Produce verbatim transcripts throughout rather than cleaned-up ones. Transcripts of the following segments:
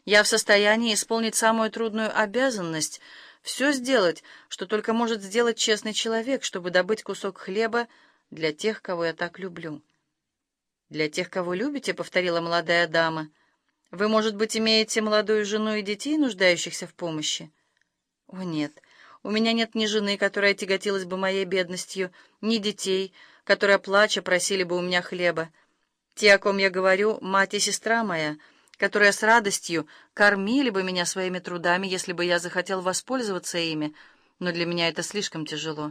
Я в состоянии исполнить самую трудную обязанность, все сделать, что только может сделать честный человек, чтобы добыть кусок хлеба для тех, кого я так люблю». «Для тех, кого любите», — повторила молодая дама. «Вы, может быть, имеете молодую жену и детей, нуждающихся в помощи?» «О, нет, у меня нет ни жены, которая тяготилась бы моей бедностью, ни детей, которые, плача, просили бы у меня хлеба. Те, о ком я говорю, мать и сестра моя, которые с радостью кормили бы меня своими трудами, если бы я захотел воспользоваться ими, но для меня это слишком тяжело.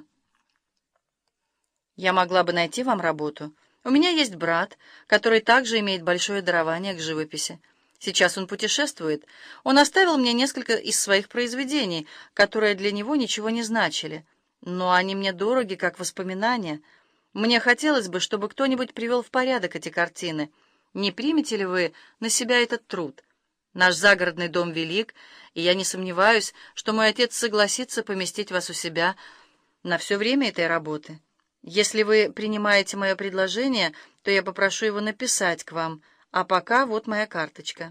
Я могла бы найти вам работу. У меня есть брат, который также имеет большое дарование к живописи. Сейчас он путешествует. Он оставил мне несколько из своих произведений, которые для него ничего не значили. Но они мне дороги, как воспоминания. Мне хотелось бы, чтобы кто-нибудь привел в порядок эти картины. Не примете ли вы на себя этот труд? Наш загородный дом велик, и я не сомневаюсь, что мой отец согласится поместить вас у себя на все время этой работы. Если вы принимаете мое предложение, то я попрошу его написать к вам, а пока вот моя карточка».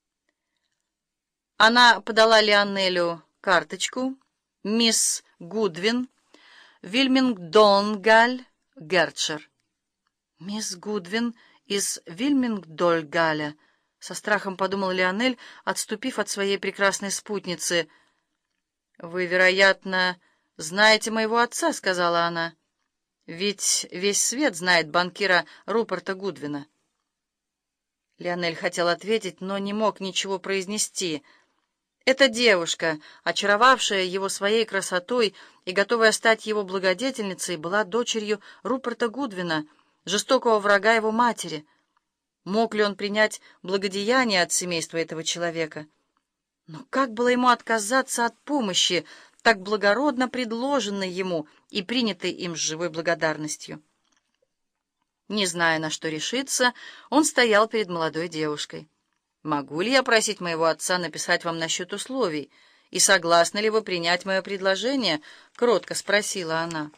Она подала Лионелю карточку. «Мисс Гудвин, Вильмингдонгаль, Гертшир». «Мисс Гудвин из Вильмингдольгаля», — со страхом подумал Лионель, отступив от своей прекрасной спутницы. «Вы, вероятно, знаете моего отца», — сказала она. «Ведь весь свет знает банкира Руперта Гудвина». Лионель хотел ответить, но не мог ничего произнести. Эта девушка, очаровавшая его своей красотой и готовая стать его благодетельницей, была дочерью Руперта Гудвина, жестокого врага его матери. Мог ли он принять благодеяние от семейства этого человека? Но как было ему отказаться от помощи, так благородно предложенной ему и принятой им с живой благодарностью? Не зная, на что решиться, он стоял перед молодой девушкой. «Могу ли я просить моего отца написать вам насчет условий? И согласны ли вы принять мое предложение?» — кротко спросила она.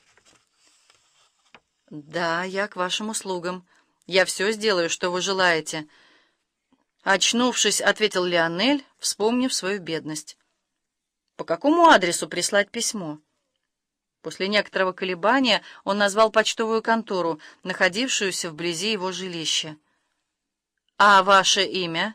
«Да, я к вашим услугам. Я все сделаю, что вы желаете». Очнувшись, ответил Лионель, вспомнив свою бедность. «По какому адресу прислать письмо?» После некоторого колебания он назвал почтовую контору, находившуюся вблизи его жилища. «А ваше имя?»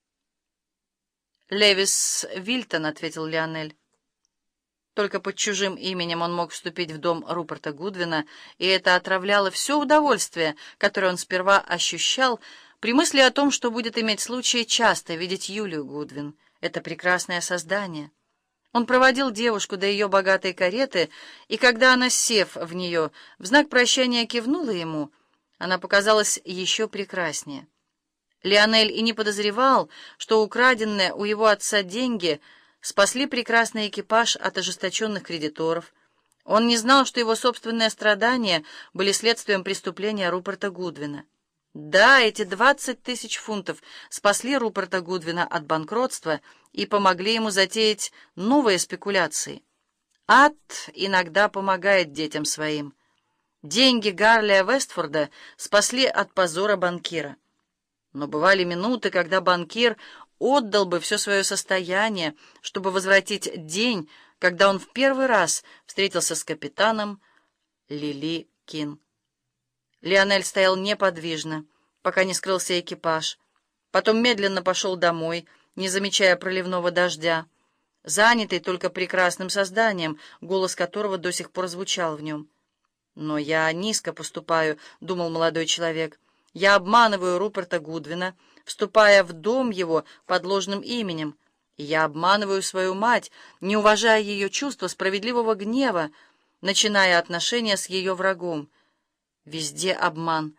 «Левис Вильтон», — ответил Лионель. Только под чужим именем он мог вступить в дом Руперта Гудвина, и это отравляло все удовольствие, которое он сперва ощущал при мысли о том, что будет иметь случай часто видеть Юлию Гудвин, это прекрасное создание. Он проводил девушку до ее богатой кареты, и когда она, сев в нее, в знак прощания кивнула ему, она показалась еще прекраснее. Лионель и не подозревал, что украденные у его отца деньги спасли прекрасный экипаж от ожесточенных кредиторов. Он не знал, что его собственные страдания были следствием преступления Руперта Гудвина. Да, эти двадцать тысяч фунтов спасли Руперта Гудвина от банкротства и помогли ему затеять новые спекуляции. Ад иногда помогает детям своим. Деньги Гарлия Вестфорда спасли от позора банкира. Но бывали минуты, когда банкир отдал бы все свое состояние, чтобы возвратить день, когда он в первый раз встретился с капитаном Лили Кин. Лионель стоял неподвижно, пока не скрылся экипаж. Потом медленно пошел домой, не замечая проливного дождя, занятый только прекрасным созданием, голос которого до сих пор звучал в нем. «Но я низко поступаю», — думал молодой человек. «Я обманываю Руперта Гудвина, вступая в дом его под ложным именем, и я обманываю свою мать, не уважая ее чувства справедливого гнева, начиная отношения с ее врагом. Везде обман.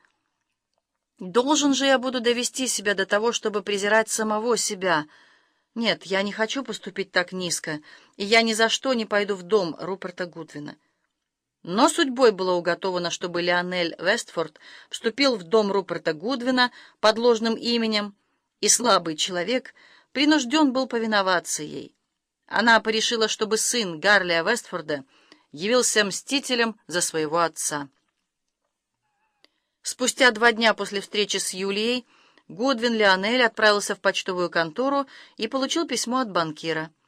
Должен же я буду довести себя до того, чтобы презирать самого себя. Нет, я не хочу поступить так низко, и я ни за что не пойду в дом Руперта Гудвина». Но судьбой было уготовано, чтобы Лионель Вестфорд вступил в дом Руперта Гудвина под ложным именем, и слабый человек принужден был повиноваться ей. Она порешила, чтобы сын Гарлия Вестфорда явился мстителем за своего отца. Спустя два дня после встречи с Юлией Гудвин Лионель отправился в почтовую контору и получил письмо от банкира.